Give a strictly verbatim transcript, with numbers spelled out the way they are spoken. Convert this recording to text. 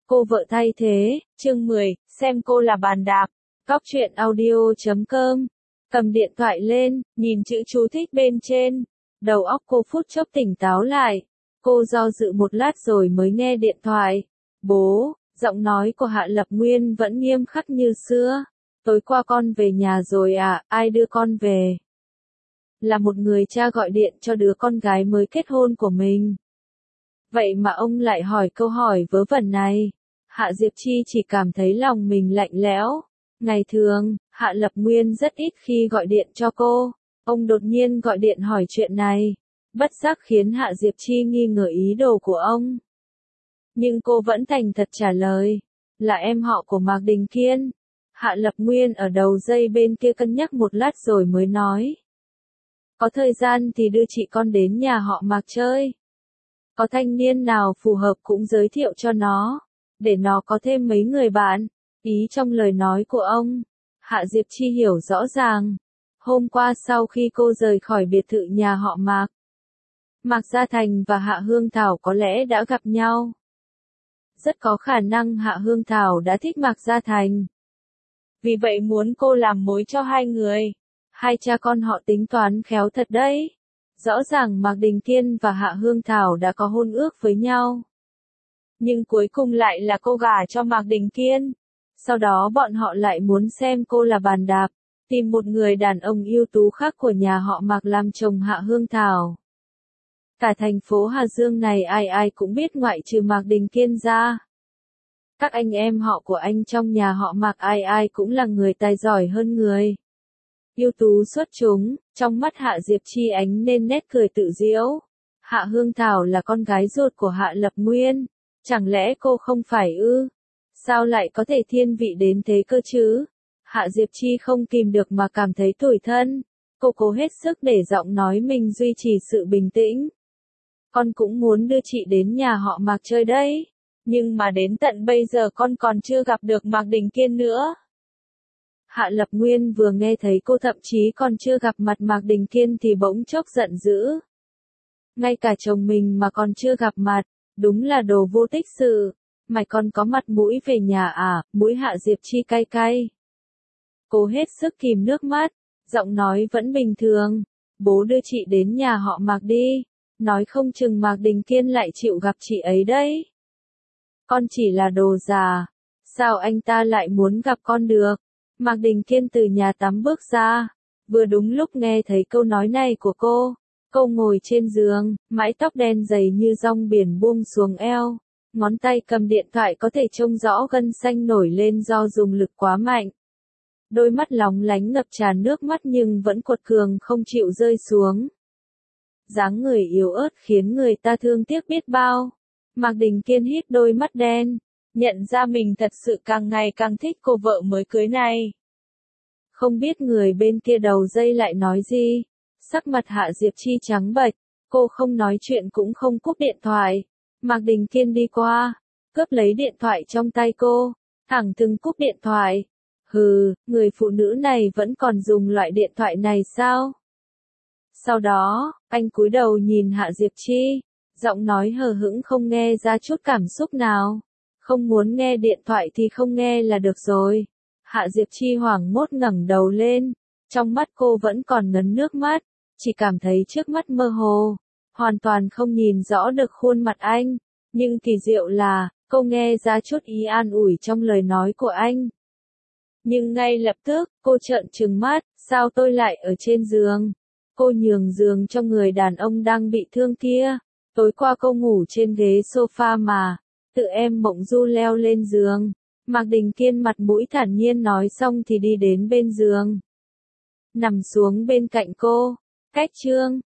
Cô vợ thay thế, chương mười, xem cô là bàn đạp. Góc truyện audio chấm com. Cầm điện thoại lên, nhìn chữ chú thích bên trên. Đầu óc cô phút chốc tỉnh táo lại. Cô do dự một lát rồi mới nghe điện thoại. Bố, giọng nói của Hạ Lập Nguyên vẫn nghiêm khắc như xưa. Tối qua con về nhà rồi à, ai đưa con về? Là một người cha gọi điện cho đứa con gái mới kết hôn của mình. Vậy mà ông lại hỏi câu hỏi vớ vẩn này. Hạ Diệp Chi chỉ cảm thấy lòng mình lạnh lẽo. Ngày thường, Hạ Lập Nguyên rất ít khi gọi điện cho cô. Ông đột nhiên gọi điện hỏi chuyện này. Bất giác khiến Hạ Diệp Chi nghi ngờ ý đồ của ông. Nhưng cô vẫn thành thật trả lời. Là em họ của Mạc Đình Kiên. Hạ Lập Nguyên ở đầu dây bên kia cân nhắc một lát rồi mới nói. Có thời gian thì đưa chị con đến nhà họ Mạc chơi. Có thanh niên nào phù hợp cũng giới thiệu cho nó. Để nó có thêm mấy người bạn. Ý trong lời nói của ông. Hạ Diệp Chi hiểu rõ ràng. Hôm qua sau khi cô rời khỏi biệt thự nhà họ Mạc. Mạc Gia Thành và Hạ Hương Thảo có lẽ đã gặp nhau. Rất có khả năng Hạ Hương Thảo đã thích Mạc Gia Thành. Vì vậy muốn cô làm mối cho hai người. Hai cha con họ tính toán khéo thật đấy. Rõ ràng Mạc Đình Kiên và Hạ Hương Thảo đã có hôn ước với nhau. Nhưng cuối cùng lại là cô gả cho Mạc Đình Kiên. Sau đó bọn họ lại muốn xem cô là bàn đạp. Tìm một người đàn ông ưu tú khác của nhà họ Mạc làm chồng Hạ Hương Thảo. Cả thành phố Hà Dương này ai ai cũng biết ngoại trừ Mạc Đình Kiên ra. Các anh em họ của anh trong nhà họ Mạc ai ai cũng là người tài giỏi hơn người. Ưu tú xuất chúng, trong mắt Hạ Diệp Chi ánh nên nét cười tự giễu. Hạ Hương Thảo là con gái ruột của Hạ Lập Nguyên. Chẳng lẽ cô không phải ư? Sao lại có thể thiên vị đến thế cơ chứ? Hạ Diệp Chi không kìm được mà cảm thấy tủi thân. Cô cố hết sức để giọng nói mình duy trì sự bình tĩnh. Con cũng muốn đưa chị đến nhà họ Mạc chơi đấy. Nhưng mà đến tận bây giờ con còn chưa gặp được Mạc Đình Kiên nữa. Hạ Lập Nguyên vừa nghe thấy cô thậm chí còn chưa gặp mặt Mạc Đình Kiên thì bỗng chốc giận dữ. Ngay cả chồng mình mà còn chưa gặp mặt, đúng là đồ vô tích sự. Mày còn có mặt mũi về nhà à? Mũi Hạ Diệp Chi cay cay. Cô hết sức kìm nước mắt, giọng nói vẫn bình thường. Bố đưa chị đến nhà họ Mạc đi. Nói không chừng Mạc Đình Kiên lại chịu gặp chị ấy đấy. Con chỉ là đồ già. Sao anh ta lại muốn gặp con được? Mạc Đình Kiên từ nhà tắm bước ra. Vừa đúng lúc nghe thấy câu nói này của cô. Cô ngồi trên giường, mái tóc đen dày như dong biển buông xuống eo. Ngón tay cầm điện thoại có thể trông rõ gân xanh nổi lên do dùng lực quá mạnh. Đôi mắt lóng lánh ngập tràn nước mắt nhưng vẫn cuột cường không chịu rơi xuống. Dáng người yếu ớt khiến người ta thương tiếc biết bao. Mạc Đình Kiên hít đôi mắt đen, nhận ra mình thật sự càng ngày càng thích cô vợ mới cưới này. Không biết người bên kia đầu dây lại nói gì. Sắc mặt Hạ Diệp Chi trắng bệch, cô không nói chuyện cũng không cúp điện thoại. Mạc Đình Kiên đi qua, cướp lấy điện thoại trong tay cô, thẳng thừng cúp điện thoại. Hừ, người phụ nữ này vẫn còn dùng loại điện thoại này sao? Sau đó, anh cúi đầu nhìn Hạ Diệp Chi, giọng nói hờ hững không nghe ra chút cảm xúc nào. Không muốn nghe điện thoại thì không nghe là được rồi. Hạ Diệp Chi hoảng hốt ngẩng đầu lên, trong mắt cô vẫn còn ngấn nước mắt, chỉ cảm thấy trước mắt mơ hồ, hoàn toàn không nhìn rõ được khuôn mặt anh. Nhưng kỳ diệu là, cô nghe ra chút ý an ủi trong lời nói của anh. Nhưng ngay lập tức, cô trợn trừng mắt, sao tôi lại ở trên giường? Cô nhường giường cho người đàn ông đang bị thương kia. Tối qua cô ngủ trên ghế sofa mà, tự em mộng du leo lên giường. Mạc Đình Kiên mặt mũi thản nhiên nói xong thì đi đến bên giường. Nằm xuống bên cạnh cô. Cách chương